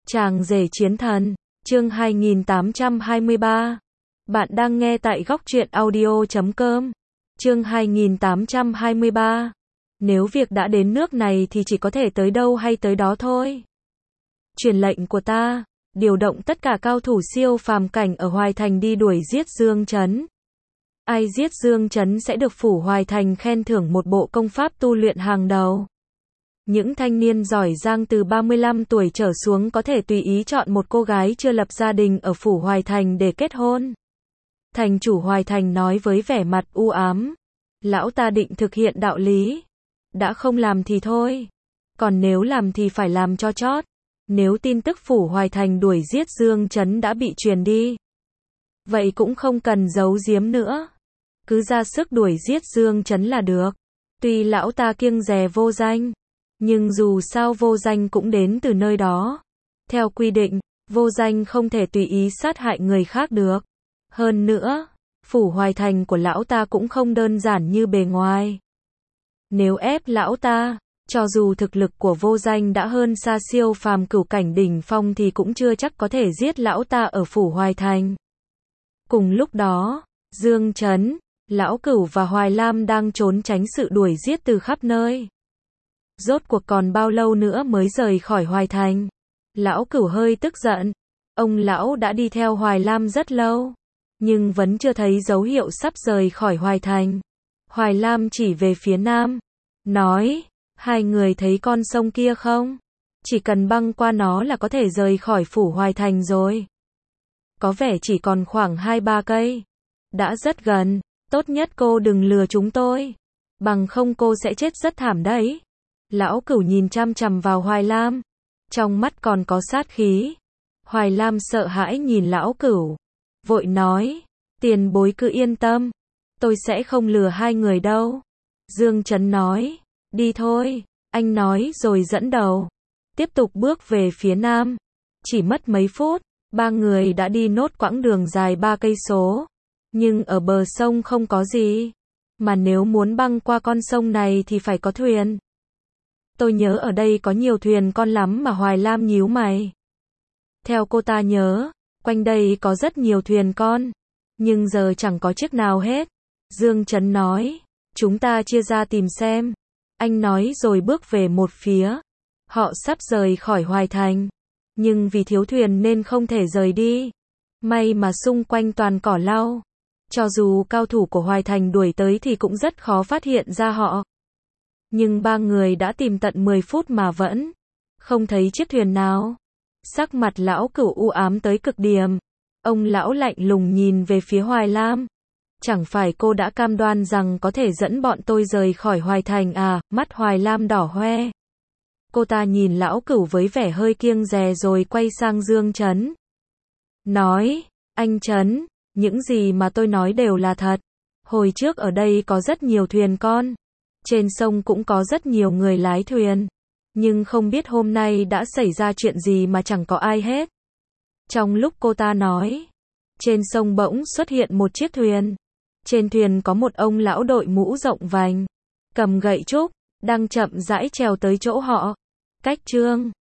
Chàng rể chiến thần, chương 2823. Bạn đang nghe tại góc truyện audio.com. Chương 2823. Nếu việc đã đến nước này thì chỉ có thể tới đâu hay tới đó thôi. Truyền lệnh của ta, điều động tất cả cao thủ siêu phàm cảnh ở Hoài Thành đi đuổi giết Dương Chấn. Ai giết Dương Chấn sẽ được phủ Hoài Thành khen thưởng một bộ công pháp tu luyện hàng đầu. Những thanh niên giỏi giang từ 35 tuổi trở xuống có thể tùy ý chọn một cô gái chưa lập gia đình ở phủ Hoài Thành để kết hôn. Thành chủ Hoài Thành nói với vẻ mặt u ám. Lão ta định thực hiện đạo lý. Đã không làm thì thôi. Còn nếu làm thì phải làm cho chót. Nếu tin tức phủ Hoài Thành đuổi giết Dương Chấn đã bị truyền đi, vậy cũng không cần giấu giếm nữa. Cứ ra sức đuổi giết Dương Chấn là được. Tuy lão ta kiêng dè Vô Danh, nhưng dù sao Vô Danh cũng đến từ nơi đó. Theo quy định, Vô Danh không thể tùy ý sát hại người khác được. Hơn nữa, phủ Hoài Thành của lão ta cũng không đơn giản như bề ngoài. Nếu ép lão ta, cho dù thực lực của Vô Danh đã hơn xa siêu phàm cửu cảnh đỉnh phong thì cũng chưa chắc có thể giết lão ta ở phủ Hoài Thành. Cùng lúc đó, Dương Chấn, Lão Cửu và Hoài Lam đang trốn tránh sự đuổi giết từ khắp nơi. Rốt cuộc còn bao lâu nữa mới rời khỏi Hoài Thành? Lão Cửu hơi tức giận. Ông lão đã đi theo Hoài Lam rất lâu, nhưng vẫn chưa thấy dấu hiệu sắp rời khỏi Hoài Thành. Hoài Lam chỉ về phía nam, nói, hai người thấy con sông kia không? Chỉ cần băng qua nó là có thể rời khỏi phủ Hoài Thành rồi. Có vẻ chỉ còn khoảng 2-3 cây. Đã rất gần, tốt nhất cô đừng lừa chúng tôi. Bằng không cô sẽ chết rất thảm đấy. Lão Cửu nhìn chằm chằm vào Hoài Lam. Trong mắt còn có sát khí. Hoài Lam sợ hãi nhìn Lão Cửu. Vội nói, tiền bối cứ yên tâm. Tôi sẽ không lừa hai người đâu. Dương Chấn nói, đi thôi. Anh nói rồi dẫn đầu. Tiếp tục bước về phía nam. Chỉ mất mấy phút, ba người đã đi nốt quãng đường dài 3 cây số. Nhưng ở bờ sông không có gì. Mà nếu muốn băng qua con sông này thì phải có thuyền. Tôi nhớ ở đây có nhiều thuyền con lắm mà. Hoài Lam nhíu mày. Theo cô ta nhớ, quanh đây có rất nhiều thuyền con. Nhưng giờ chẳng có chiếc nào hết. Dương Chấn nói, chúng ta chia ra tìm xem. Anh nói rồi bước về một phía. Họ sắp rời khỏi Hoài Thành. Nhưng vì thiếu thuyền nên không thể rời đi. May mà xung quanh toàn cỏ lau. Cho dù cao thủ của Hoài Thành đuổi tới thì cũng rất khó phát hiện ra họ. Nhưng ba người đã tìm tận 10 phút mà vẫn không thấy chiếc thuyền nào. Sắc mặt Lão Cửu u ám tới cực điểm. Ông lão lạnh lùng nhìn về phía Hoài Lam. Chẳng phải cô đã cam đoan rằng có thể dẫn bọn tôi rời khỏi Hoài Thành à? Mắt Hoài Lam đỏ hoe. Cô ta nhìn Lão Cửu với vẻ hơi kiêng dè rồi quay sang Dương Chấn. Nói, anh Chấn, những gì mà tôi nói đều là thật. Hồi trước ở đây có rất nhiều thuyền con. Trên sông cũng có rất nhiều người lái thuyền. Nhưng không biết hôm nay đã xảy ra chuyện gì mà chẳng có ai hết. Trong lúc cô ta nói, trên sông bỗng xuất hiện một chiếc thuyền. Trên thuyền có một ông lão đội mũ rộng vành, cầm gậy trúc, đang chậm rãi trèo tới chỗ họ. Cách Trương